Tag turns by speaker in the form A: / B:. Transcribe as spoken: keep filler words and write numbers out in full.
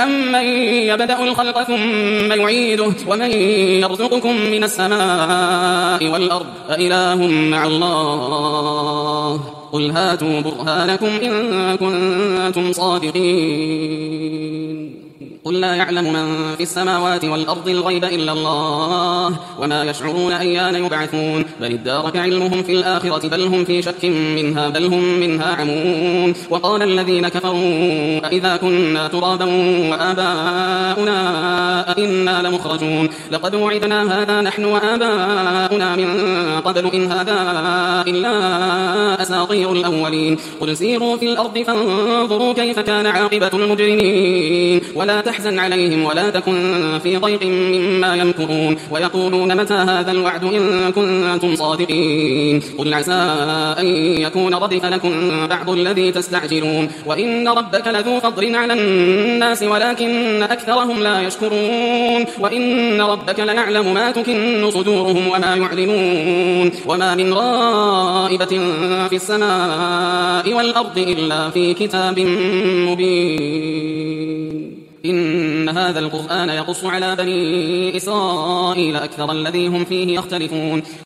A: أمن يبدأ الخلق ثم يعيده ومن يرزقكم من السماء والأرض أإله مع الله قل هاتوا برهانكم إن كنتم صادقين قل لا يعلم من في السماوات والأرض الغيب إلا الله وما يشعرون أيان يبعثون بل ادارك علمهم في الآخرة بل هم في شك منها بل هم منها عمون وقال الذين كفروا أئذا كنا ترابا وآباؤنا أئنا لمخرجون لقد وعدنا هذا نحن وآباؤنا من قبل إن هذا إلا أساطير الأولين قل سيروا في الأرض فانظروا كيف كان عاقبة المجرمين ولا تحزن عليهم ولا تكن في ضيق مما يمكرون ويقولون متى هذا الوعد إن كنتم صادقين قل عسى أن يكون ردف لكم بعض الذي تستعجلون وإن ربك لذو فضل على الناس ولكن أكثرهم لا يشكرون وإن ربك ليعلم ما تكن صدورهم وما يعلنون وما من غائبة في السماء والأرض إلا في كتاب مبين إن هذا القرآن يقص على بني إسرائيل أكثر الذي هم فيه يختلفون